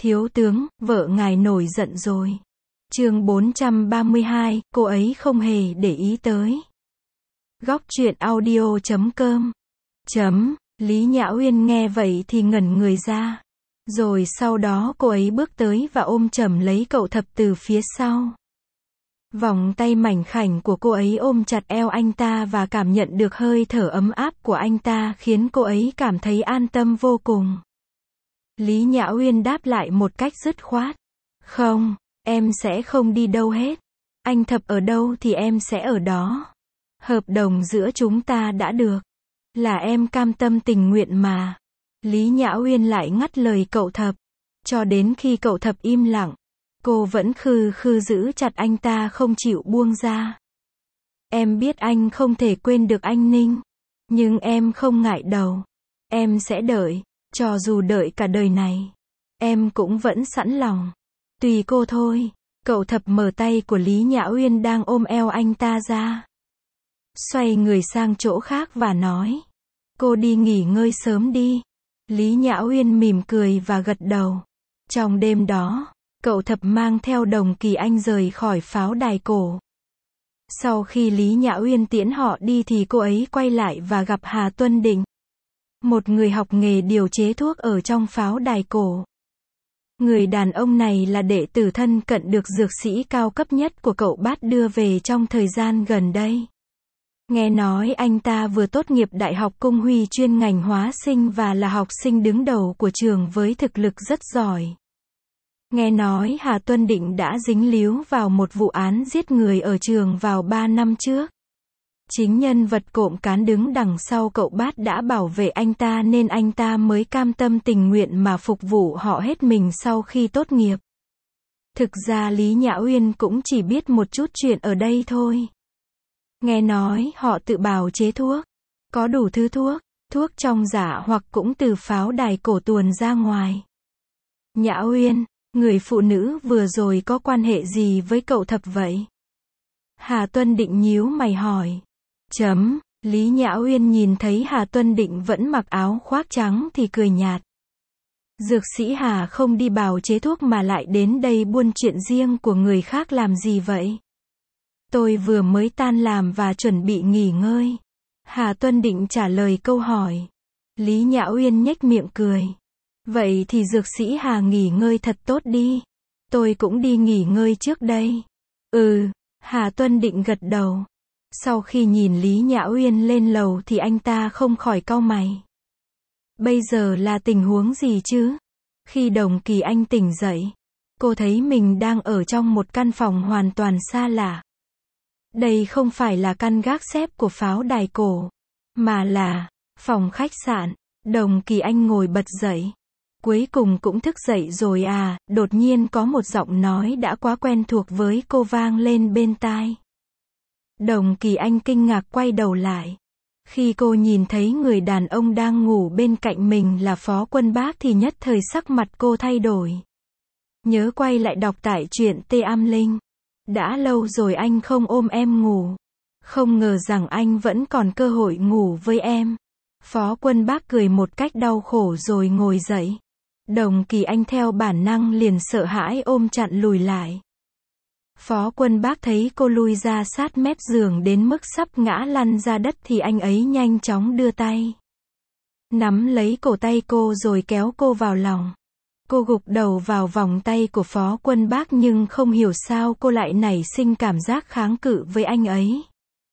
Thiếu tướng, vợ ngài nổi giận rồi. Chương 432, cô ấy không hề để ý tới. Góc truyện audio.com. Lý Nhã Uyên nghe vậy thì ngẩn người ra. Rồi sau đó cô ấy bước tới và ôm chầm lấy cậu Thập từ phía sau. Vòng tay mảnh khảnh của cô ấy ôm chặt eo anh ta và cảm nhận được hơi thở ấm áp của anh ta khiến cô ấy cảm thấy an tâm vô cùng. Lý Nhã Uyên đáp lại một cách dứt khoát. Không, em sẽ không đi đâu hết. Anh Thập ở đâu thì em sẽ ở đó. Hợp đồng giữa chúng ta đã được. Là em cam tâm tình nguyện mà. Lý Nhã Uyên lại ngắt lời cậu Thập. Cho đến khi cậu Thập im lặng, cô vẫn khư khư giữ chặt anh ta không chịu buông ra. Em biết anh không thể quên được anh Ninh. Nhưng em không ngại đâu. Em sẽ đợi. Cho dù đợi cả đời này, em cũng vẫn sẵn lòng. Tùy cô thôi. Cậu Thập mở tay của Lý Nhã Uyên đang ôm eo anh ta ra. Xoay người sang chỗ khác và nói. Cô đi nghỉ ngơi sớm đi. Lý Nhã Uyên mỉm cười và gật đầu. Trong đêm đó, cậu Thập mang theo Đồng Kỳ Anh rời khỏi pháo đài cổ. Sau khi Lý Nhã Uyên tiễn họ đi thì cô ấy quay lại và gặp Hà Tuân Định. Một người học nghề điều chế thuốc ở trong pháo đài cổ. Người đàn ông này là đệ tử thân cận được dược sĩ cao cấp nhất của cậu Bát đưa về trong thời gian gần đây. Nghe nói anh ta vừa tốt nghiệp Đại học Cung Huy chuyên ngành hóa sinh và là học sinh đứng đầu của trường với thực lực rất giỏi. Nghe nói Hà Tuân Định đã dính líu vào một vụ án giết người ở trường vào 3 năm trước. Chính nhân vật cộm cán đứng đằng sau cậu Bát đã bảo vệ anh ta nên anh ta mới cam tâm tình nguyện mà phục vụ họ hết mình sau khi tốt nghiệp. Thực ra Lý Nhã Uyên cũng chỉ biết một chút chuyện ở đây thôi. Nghe nói họ tự bào chế thuốc. Có đủ thứ thuốc, thuốc trong giả hoặc cũng từ pháo đài cổ tuồn ra ngoài. Nhã Uyên, người phụ nữ vừa rồi có quan hệ gì với cậu Thập vậy? Hà Tuân Định nhíu mày hỏi. Lý Nhã Uyên nhìn thấy Hà Tuân Định vẫn mặc áo khoác trắng thì cười nhạt. Dược sĩ Hà không đi bào chế thuốc mà lại đến đây buôn chuyện riêng của người khác làm gì vậy? Tôi vừa mới tan làm và chuẩn bị nghỉ ngơi. Hà Tuân Định trả lời câu hỏi. Lý Nhã Uyên nhếch miệng cười. Vậy thì dược sĩ Hà nghỉ ngơi thật tốt đi. Tôi cũng đi nghỉ ngơi trước đây. Hà Tuân Định gật đầu. Sau khi nhìn Lý Nhã Uyên lên lầu thì anh ta không khỏi cau mày. Bây giờ là tình huống gì chứ? Khi Đồng Kỳ Anh tỉnh dậy, cô thấy mình đang ở trong một căn phòng hoàn toàn xa lạ. Đây không phải là căn gác xếp của pháo đài cổ, mà là phòng khách sạn. Đồng Kỳ Anh ngồi bật dậy. Cuối cùng cũng thức dậy rồi à? Đột nhiên có một giọng nói đã quá quen thuộc với cô vang lên bên tai. Đồng Kỳ Anh kinh ngạc quay đầu lại. Khi cô nhìn thấy người đàn ông đang ngủ bên cạnh mình là Phó Quân Bác thì nhất thời sắc mặt cô thay đổi. Nhớ quay lại đọc tải truyện Tê Am Linh. Đã lâu rồi anh không ôm em ngủ. Không ngờ rằng anh vẫn còn cơ hội ngủ với em. Phó Quân Bác cười một cách đau khổ rồi ngồi dậy. Đồng Kỳ Anh theo bản năng liền sợ hãi ôm chặn lùi lại. Phó Quân Bác thấy cô lui ra sát mép giường đến mức sắp ngã lăn ra đất thì anh ấy nhanh chóng đưa tay. Nắm lấy cổ tay cô rồi kéo cô vào lòng. Cô gục đầu vào vòng tay của Phó Quân Bác nhưng không hiểu sao cô lại nảy sinh cảm giác kháng cự với anh ấy.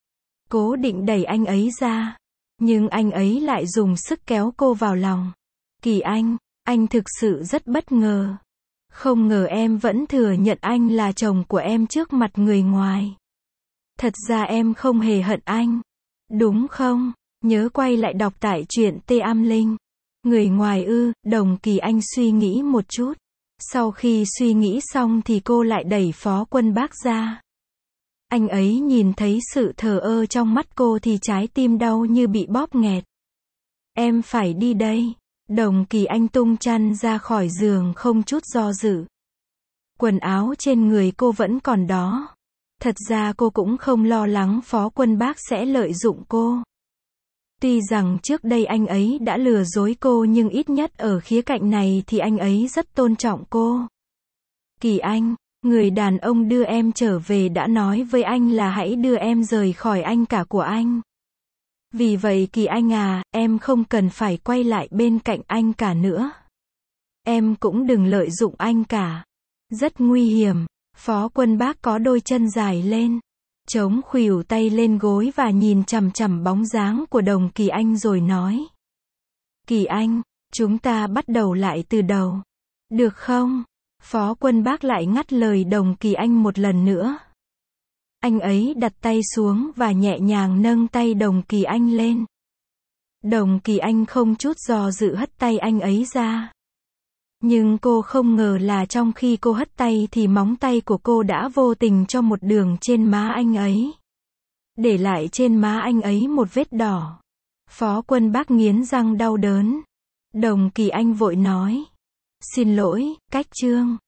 Cố định đẩy anh ấy ra. Nhưng anh ấy lại dùng sức kéo cô vào lòng. Kỳ anh thực sự rất bất ngờ. Không ngờ em vẫn thừa nhận anh là chồng của em trước mặt người ngoài. Thật ra em không hề hận anh. Đúng không? Nhớ quay lại đọc tải truyện Tê Am Linh. Người ngoài ư? Đồng Kỳ Anh suy nghĩ một chút. Sau khi suy nghĩ xong thì cô lại đẩy Phó Quân Bác ra. Anh ấy nhìn thấy sự thờ ơ trong mắt cô thì trái tim đau như bị bóp nghẹt. Em phải đi đây. Đồng Kỳ Anh tung chăn ra khỏi giường không chút do dự. Quần áo trên người cô vẫn còn đó. Thật ra cô cũng không lo lắng Phó Quân Bác sẽ lợi dụng cô. Tuy rằng trước đây anh ấy đã lừa dối cô nhưng ít nhất ở khía cạnh này thì anh ấy rất tôn trọng cô. Kỳ Anh, người đàn ông đưa em trở về đã nói với anh là hãy đưa em rời khỏi anh cả của anh. Vì vậy Kỳ Anh à, em không cần phải quay lại bên cạnh anh cả nữa. Em cũng đừng lợi dụng anh cả. Rất nguy hiểm. Phó Quân Bác có đôi chân dài lên, chống khuỷu tay lên gối và nhìn chằm chằm bóng dáng của Đồng Kỳ Anh rồi nói. Kỳ Anh, chúng ta bắt đầu lại từ đầu. Được không? Phó Quân Bác lại ngắt lời Đồng Kỳ Anh một lần nữa. Anh ấy đặt tay xuống và nhẹ nhàng nâng tay Đồng Kỳ Anh lên. Đồng Kỳ Anh không chút do dự hất tay anh ấy ra. Nhưng cô không ngờ là trong khi cô hất tay thì móng tay của cô đã vô tình cho một đường trên má anh ấy. Để lại trên má anh ấy một vết đỏ. Phó Quân Bác nghiến răng đau đớn. Đồng Kỳ Anh vội nói. Xin lỗi, Cách Trương.